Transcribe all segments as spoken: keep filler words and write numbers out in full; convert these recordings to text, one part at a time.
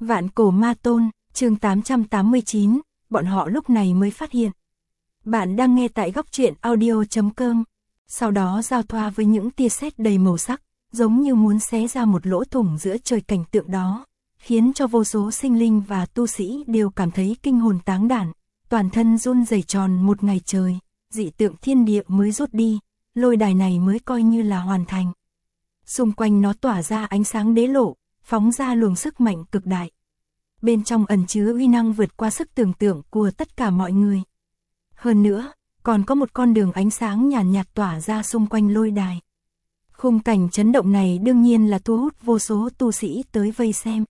Vạn cổ ma tôn, chương tám trăm tám mươi chín, bọn họ lúc này mới phát hiện. Bạn đang nghe tại góc truyện audio chấm com. Sau đó giao thoa với những tia sét đầy màu sắc, giống như muốn xé ra một lỗ thủng giữa trời cảnh tượng đó, khiến cho vô số sinh linh và tu sĩ đều cảm thấy kinh hồn táng đản, toàn thân run rẩy tròn một ngày trời, dị tượng thiên địa mới rút đi, lôi đài này mới coi như là hoàn thành. Xung quanh nó tỏa ra ánh sáng đế lộ, phóng ra luồng sức mạnh cực đại. Bên trong ẩn chứa uy năng vượt qua sức tưởng tượng của tất cả mọi người. Hơn nữa, còn có một con đường ánh sáng nhàn nhạt, nhạt tỏa ra xung quanh lôi đài. Khung cảnh chấn động này đương nhiên là thu hút vô số tu sĩ tới vây xem.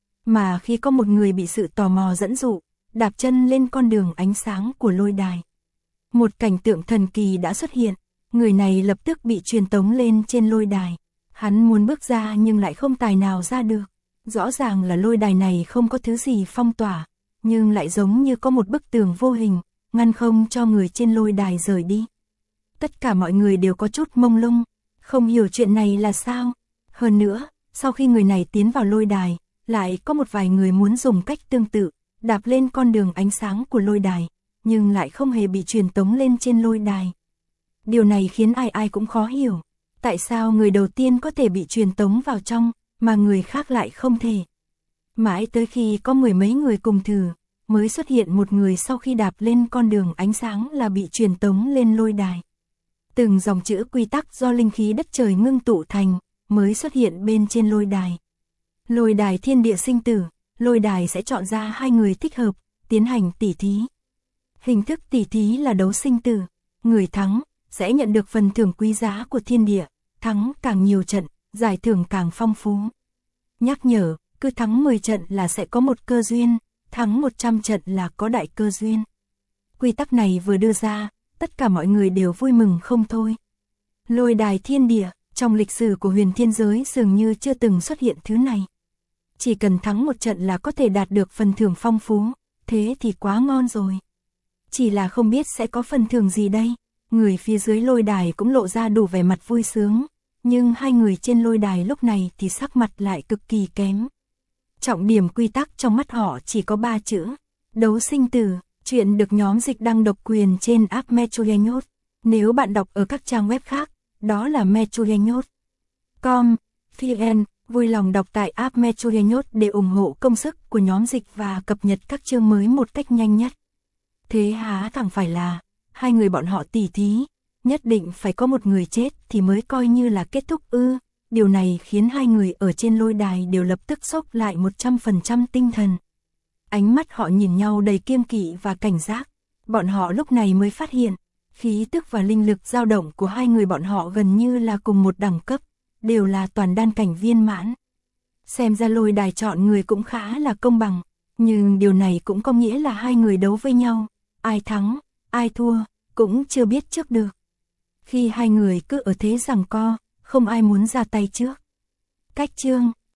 Mà khi có một người bị sự tò mò dẫn dụ, đạp chân lên con đường ánh sáng của lôi đài, một cảnh tượng thần kỳ đã xuất hiện, người này lập tức bị truyền tống lên trên lôi đài. Hắn muốn bước ra nhưng lại không tài nào ra được. Rõ ràng là lôi đài này không có thứ gì phong tỏa, nhưng lại giống như có một bức tường vô hình, ngăn không cho người trên lôi đài rời đi. Tất cả mọi người đều có chút mông lung, không hiểu chuyện này là sao. Hơn nữa, sau khi người này tiến vào lôi đài, lại có một vài người muốn dùng cách tương tự, đạp lên con đường ánh sáng của lôi đài, nhưng lại không hề bị truyền tống lên trên lôi đài. Điều này khiến ai ai cũng khó hiểu. Tại sao người đầu tiên có thể bị truyền tống vào trong, mà người khác lại không thể? Mãi tới khi có mười mấy người cùng thử, mới xuất hiện một người sau khi đạp lên con đường ánh sáng là bị truyền tống lên lôi đài. Từng dòng chữ quy tắc do linh khí đất trời ngưng tụ thành, mới xuất hiện bên trên lôi đài. Lôi đài thiên địa sinh tử, lôi đài sẽ chọn ra hai người thích hợp, tiến hành tỉ thí. Hình thức tỉ thí là đấu sinh tử, người thắng sẽ nhận được phần thưởng quý giá của thiên địa, thắng càng nhiều trận, giải thưởng càng phong phú. Nhắc nhở, cứ thắng mười trận là sẽ có một cơ duyên, thắng một trăm trận là có đại cơ duyên. Quy tắc này vừa đưa ra, tất cả mọi người đều vui mừng không thôi. Lôi đài thiên địa, trong lịch sử của huyền thiên giới dường như chưa từng xuất hiện thứ này. Chỉ cần thắng một trận là có thể đạt được phần thưởng phong phú, thế thì quá ngon rồi. Chỉ là không biết sẽ có phần thưởng gì đây. Người phía dưới lôi đài cũng lộ ra đủ vẻ mặt vui sướng, nhưng hai người trên lôi đài lúc này thì sắc mặt lại cực kỳ kém. Trọng điểm quy tắc trong mắt họ chỉ có ba chữ: đấu sinh tử. Chuyện được nhóm dịch đăng độc quyền trên app Metroyenyot. Nếu bạn đọc ở các trang web khác, đó là Metroyenyot chấm com, vn, vui lòng đọc tại app Metroyenyot để ủng hộ công sức của nhóm dịch và cập nhật các chương mới một cách nhanh nhất. Thế há thẳng phải là hai người bọn họ tỉ thí, nhất định phải có một người chết thì mới coi như là kết thúc ư? Điều này khiến hai người ở trên lôi đài đều lập tức sốc lại một trăm phần trăm tinh thần. Ánh mắt họ nhìn nhau đầy kiêng kỵ và cảnh giác. Bọn họ lúc này mới phát hiện, khí tức và linh lực dao động của hai người bọn họ gần như là cùng một đẳng cấp, đều là toàn đan cảnh viên mãn. Xem ra lôi đài chọn người cũng khá là công bằng, nhưng điều này cũng có nghĩa là hai người đấu với nhau, ai thắng, ai thua, cũng chưa biết trước được. Khi hai người cứ ở thế giằng co, không ai muốn ra tay trước. Cách chương